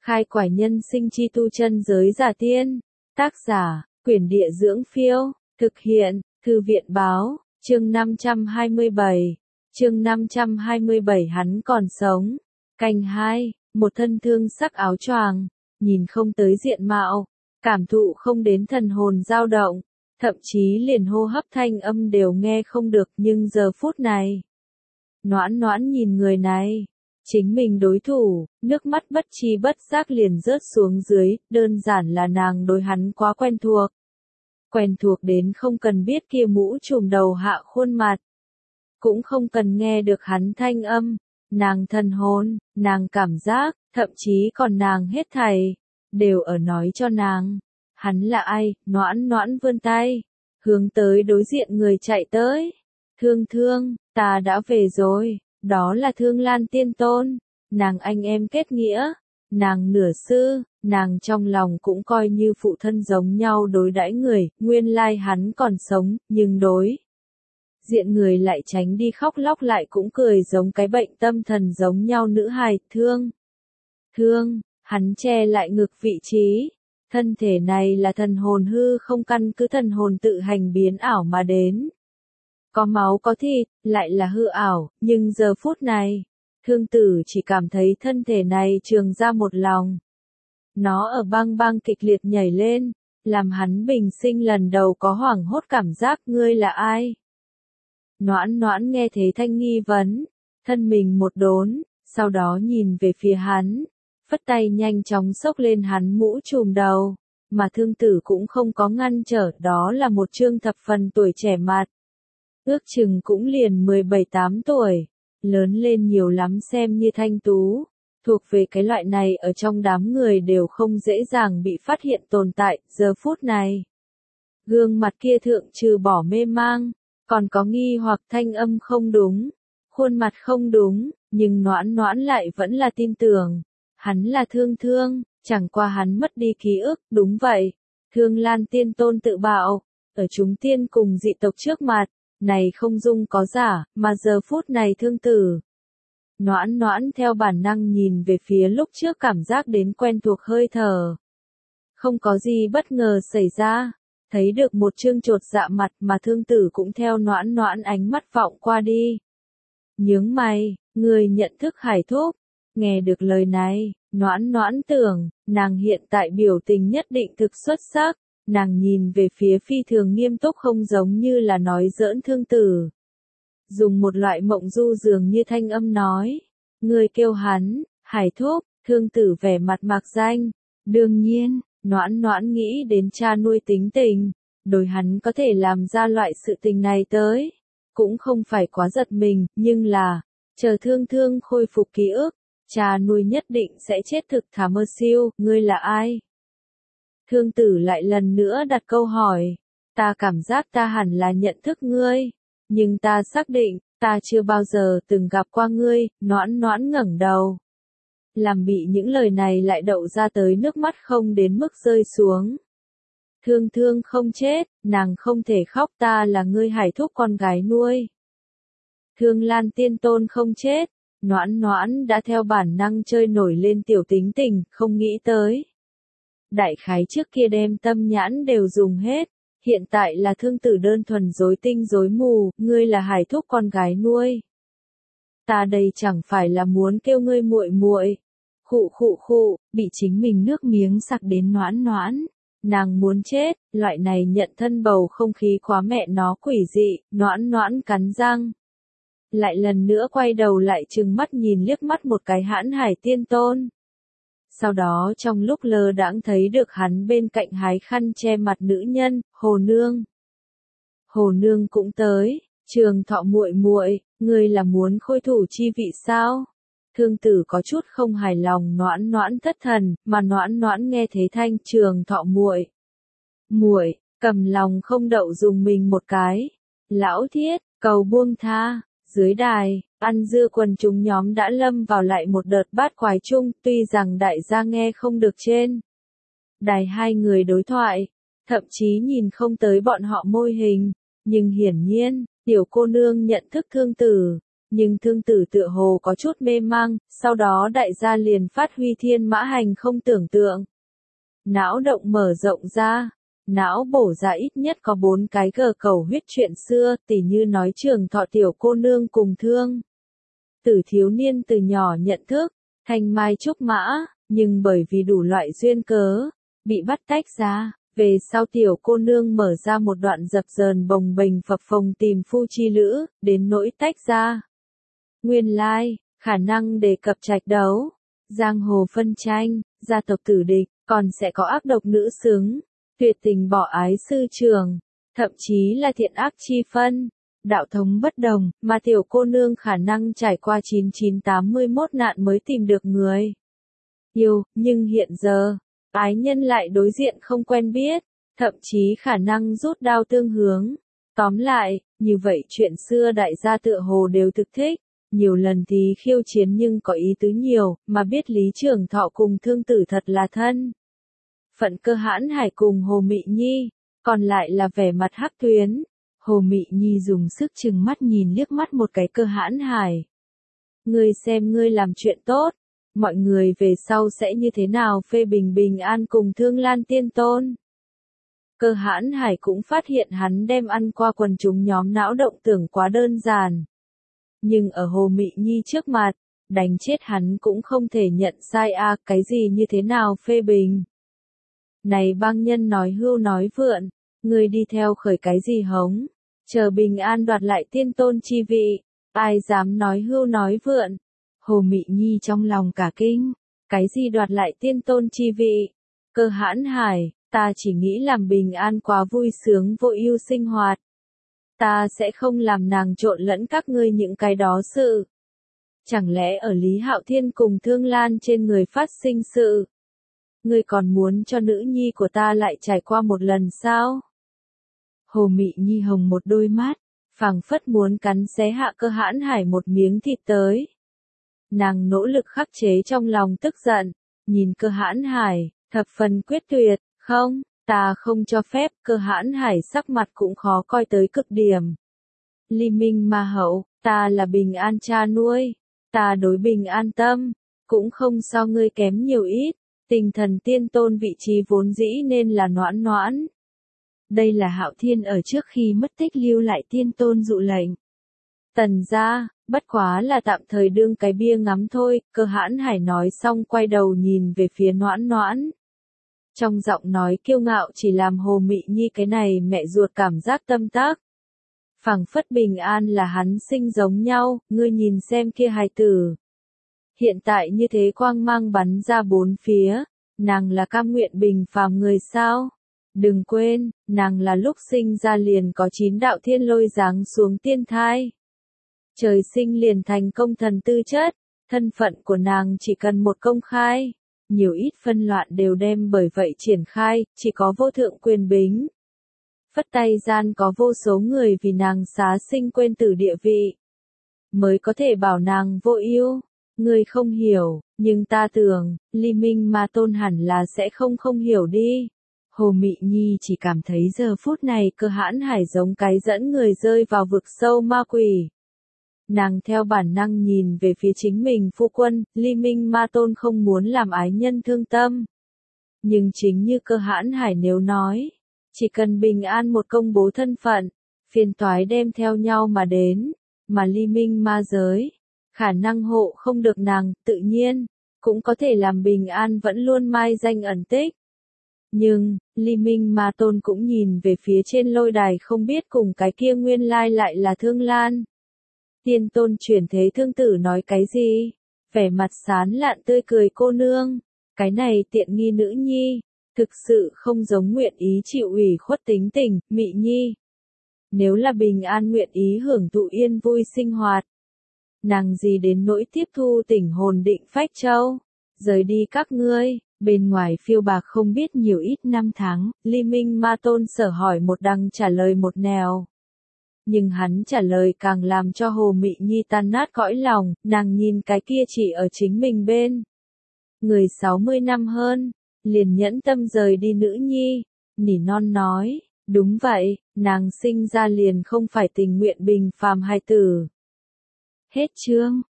Khai quải nhân sinh chi tu chân giới giả tiên. Tác giả, Quyển Địa Dưỡng Phiêu. Thực hiện, Thư viện Báo. Chương 527. Chương 527 hắn còn sống. Canh 2. Một thân thương sắc áo choàng, nhìn không tới diện mạo, cảm thụ không đến thần hồn dao động, thậm chí liền hô hấp thanh âm đều nghe không được, nhưng giờ phút này, Noãn Noãn nhìn người này, chính mình đối thủ, nước mắt bất chi bất giác liền rớt xuống dưới, đơn giản là nàng đối hắn quá quen thuộc. Quen thuộc đến không cần biết kia mũ trùm đầu hạ khuôn mặt, cũng không cần nghe được hắn thanh âm, nàng thần hồn, nàng cảm giác, thậm chí còn nàng hết thảy, đều ở nói cho nàng, hắn là ai. Noãn Noãn vươn tay, hướng tới đối diện người chạy tới. Thương Thương, ta đã về rồi, đó là Thương Lan Tiên Tôn, nàng anh em kết nghĩa, nàng nửa sư, nàng trong lòng cũng coi như phụ thân giống nhau đối đãi người, nguyên lai hắn còn sống, nhưng đối diện người lại tránh đi khóc lóc lại cũng cười giống cái bệnh tâm thần giống nhau nữ hài. Thương, hắn che lại ngực vị trí, thân thể này là thần hồn hư không căn cứ thần hồn tự hành biến ảo mà đến. Có máu có thịt, lại là hư ảo, nhưng giờ phút này, Thương Tử chỉ cảm thấy thân thể này trường ra một lòng. Nó ở bang bang kịch liệt nhảy lên, làm hắn bình sinh lần đầu có hoảng hốt cảm giác. Ngươi là ai? Noãn Noãn nghe thấy thanh nghi vấn, thân mình một đốn, sau đó nhìn về phía hắn, phất tay nhanh chóng xốc lên hắn mũ trùm đầu, mà Thương Tử cũng không có ngăn trở, đó là một trương thập phần tuổi trẻ mặt. Ước chừng cũng liền 17-8 tuổi, lớn lên nhiều lắm xem như thanh tú, thuộc về cái loại này ở trong đám người đều không dễ dàng bị phát hiện tồn tại. Giờ phút này, gương mặt kia thượng trừ bỏ mê mang, còn có nghi hoặc, thanh âm không đúng, khuôn mặt không đúng, nhưng Noãn Noãn lại vẫn là tin tưởng, hắn là Thương Thương, chẳng qua hắn mất đi ký ức. Đúng vậy, Thương Lan Tiên Tôn tự bạo, ở chúng tiên cùng dị tộc trước mặt, này không dung có giả, mà giờ phút này Thương Tử. Noãn Noãn theo bản năng nhìn về phía lúc trước cảm giác đến quen thuộc hơi thở. Không có gì bất ngờ xảy ra, thấy được một trương chột dạ mặt mà Thương Tử cũng theo Noãn Noãn ánh mắt vọng qua đi. Nhướng mày, người nhận thức Hải Thúc. Nghe được lời này, Noãn Noãn tưởng, nàng hiện tại biểu tình nhất định thực xuất sắc, nàng nhìn về phía phi thường nghiêm túc không giống như là nói giỡn Thương Tử. Dùng một loại mộng du dường như thanh âm nói, người kêu hắn, Hải Thúc. Thương Tử vẻ mặt mạc danh, đương nhiên, Noãn Noãn nghĩ đến cha nuôi tính tình, đối hắn có thể làm ra loại sự tình này tới, cũng không phải quá giật mình, nhưng là, chờ Thương Thương khôi phục ký ức, cha nuôi nhất định sẽ chết thực thà mơ siêu. Ngươi là ai? Thương Tử lại lần nữa đặt câu hỏi, ta cảm giác ta hẳn là nhận thức ngươi, nhưng ta xác định, ta chưa bao giờ từng gặp qua ngươi. Noãn Noãn ngẩng đầu, làm bị những lời này lại đậu ra tới nước mắt không đến mức rơi xuống. Thương Thương không chết, nàng không thể khóc, ta là ngươi Hải Thúc con gái nuôi. Thương Lan Tiên Tôn không chết, Noãn Noãn đã theo bản năng chơi nổi lên tiểu tính tình, không nghĩ tới. Đại khái trước kia đem tâm nhãn đều dùng hết, hiện tại là Thương Tử đơn thuần rối tinh rối mù. Ngươi là Hải Thúc con gái nuôi. Ta đây chẳng phải là muốn kêu ngươi muội muội. Khụ, bị chính mình nước miếng sặc đến Noãn Noãn. Nàng muốn chết, loại này nhận thân bầu không khí quá mẹ nó quỷ dị. Noãn Noãn cắn răng, lại lần nữa quay đầu lại trừng mắt nhìn liếc mắt một cái Hãn Hải Tiên Tôn. Sau đó trong lúc lơ đãng thấy được hắn bên cạnh hái khăn che mặt nữ nhân, Hồ Nương. Hồ Nương cũng tới, Trường Thọ muội muội, ngươi là muốn khôi thủ chi vị sao? Thương Tử có chút không hài lòng. Noãn Noãn thất thần, mà Noãn Noãn nghe thế thanh Trường Thọ muội muội, cầm lòng không đậu dùng mình một cái. Lão Thiết, cầu buông tha. Dưới đài, ăn dưa quần chúng nhóm đã lâm vào lại một đợt bát quái chung, tuy rằng đại gia nghe không được trên đài hai người đối thoại, thậm chí nhìn không tới bọn họ môi hình, nhưng hiển nhiên, tiểu cô nương nhận thức Thương Tử, Nhưng thương tử tựa hồ có chút mê mang, sau đó đại gia liền phát huy thiên mã hành không tưởng tượng. Não động mở rộng ra, não bổ ra ít nhất có 4 cái gờ cầu huyết chuyện xưa, tỉ như nói Trường Thọ tiểu cô nương cùng Thương Tử thiếu niên từ nhỏ nhận thức, thanh mai trúc mã, nhưng bởi vì đủ loại duyên cớ, bị bắt tách ra. Về sau tiểu cô nương mở ra một đoạn dập dờn bồng bềnh phập phồng tìm phu chi lữ, đến nỗi tách ra. Nguyên lai, khả năng đề cập trạch đấu, giang hồ phân tranh, gia tộc tử địch, còn sẽ có ác độc nữ xứng, tuyệt tình bỏ ái sư trường, thậm chí là thiện ác chi phân. Đạo thống bất đồng, mà tiểu cô nương khả năng trải qua 9981 nạn mới tìm được người yêu, nhưng hiện giờ, ái nhân lại đối diện không quen biết, thậm chí khả năng rút đao tương hướng. Tóm lại, như vậy chuyện xưa đại gia tựa hồ đều thực thích, nhiều lần thì khiêu chiến nhưng có ý tứ nhiều, mà biết Lý Trường Thọ cùng Thương Tử thật là thân. Phận Cơ Hãn Hải cùng Hồ Mị Nhi, còn lại là vẻ mặt hắc tuyến. Hồ Mị Nhi dùng sức chừng mắt nhìn liếc mắt một cái Cơ Hãn Hải. Ngươi xem ngươi làm chuyện tốt, mọi người về sau sẽ như thế nào phê bình Bình An cùng Thương Lan Tiên Tôn. Cơ Hãn Hải cũng phát hiện hắn đem ăn qua quần chúng nhóm não động tưởng quá đơn giản. Nhưng ở Hồ Mị Nhi trước mặt, đánh chết hắn cũng không thể nhận sai cái gì như thế nào phê bình. Này bang nhân nói hưu nói vượn, ngươi đi theo khởi cái gì hống, chờ Bình An đoạt lại tiên tôn chi vị, ai dám nói hưu nói vượn. Hồ Mị Nhi trong lòng cả kinh, cái gì đoạt lại tiên tôn chi vị? Cơ Hãn Hải, ta chỉ nghĩ làm Bình An quá vui sướng vô ưu sinh hoạt. Ta sẽ không làm nàng trộn lẫn các ngươi những cái đó sự. Chẳng lẽ ở Lý Hạo Thiên cùng Thương Lan trên người phát sinh sự? Ngươi còn muốn cho nữ nhi của ta lại trải qua một lần sao? Hồ Mị Nhi hồng một đôi mắt, phảng phất muốn cắn xé hạ Cơ Hãn Hải một miếng thịt tới. Nàng nỗ lực khắc chế trong lòng tức giận, nhìn Cơ Hãn Hải, thập phần quyết tuyệt, không, ta không cho phép. Cơ Hãn Hải sắc mặt cũng khó coi tới cực điểm. Ly Minh Ma Hậu, ta là Bình An cha nuôi, ta đối Bình An tâm, cũng không so ngươi kém nhiều ít, tinh thần tiên tôn vị trí vốn dĩ nên là Noãn Noãn. Đây là Hạo Thiên ở trước khi mất tích lưu lại tiên tôn dụ lệnh. Tần gia, bất quá là tạm thời đương cái bia ngắm thôi. Cơ Hãn Hải nói xong quay đầu nhìn về phía Noãn Noãn. Trong giọng nói kiêu ngạo chỉ làm Hồ Mị Nhi cái này mẹ ruột cảm giác tâm tác. Phảng phất Bình An là hắn sinh giống nhau, ngươi nhìn xem kia hài tử. Hiện tại như thế quang mang bắn ra bốn phía, nàng là cam nguyện bình phàm người sao? Đừng quên, nàng là lúc sinh ra liền có 9 đạo thiên lôi giáng xuống tiên thai. Trời sinh liền thành công thần tư chất, thân phận của nàng chỉ cần một công khai, nhiều ít phân loạn đều đem bởi vậy triển khai, chỉ có vô thượng quyền bính. Phất tay gian có vô số người vì nàng xá sinh quên tử địa vị, mới có thể bảo nàng vô ưu. Ngươi không hiểu, nhưng ta tưởng, Ly Minh Ma Tôn hẳn là sẽ không hiểu đi. Hồ Mị Nhi chỉ cảm thấy giờ phút này Cơ Hãn Hải giống cái dẫn người rơi vào vực sâu ma quỷ. Nàng theo bản năng nhìn về phía chính mình phu quân, Ly Minh Ma Tôn không muốn làm ái nhân thương tâm. Nhưng chính như Cơ Hãn Hải nếu nói, chỉ cần Bình An một công bố thân phận, phiền toái đem theo nhau mà đến, mà Ly Minh Ma giới, khả năng hộ không được nàng, tự nhiên, cũng có thể làm Bình An vẫn luôn mai danh ẩn tích. Nhưng, Ly Minh Ma Tôn cũng nhìn về phía trên lôi đài không biết cùng cái kia nguyên lai lại là Thương Lan. Tiên tôn chuyển thế Thương Tử nói cái gì? Vẻ mặt sán lạn tươi cười cô nương. Cái này tiện nghi nữ nhi. Thực sự không giống nguyện ý chịu ủy khuất tính tình, Mị Nhi. Nếu là Bình An nguyện ý hưởng thụ yên vui sinh hoạt. Nàng gì đến nỗi tiếp thu tỉnh hồn định phách châu. Rời đi các ngươi, bên ngoài phiêu bạc không biết nhiều ít năm tháng, Ly Minh Ma Tôn sở hỏi một đằng trả lời một nẻo. Nhưng hắn trả lời càng làm cho Hồ Mị Nhi tan nát cõi lòng, nàng nhìn cái kia chỉ ở chính mình bên. Người 60 năm hơn, liền nhẫn tâm rời đi nữ nhi, nỉ non nói, đúng vậy, nàng sinh ra liền không phải tình nguyện bình phàm hài tử. Hết chương.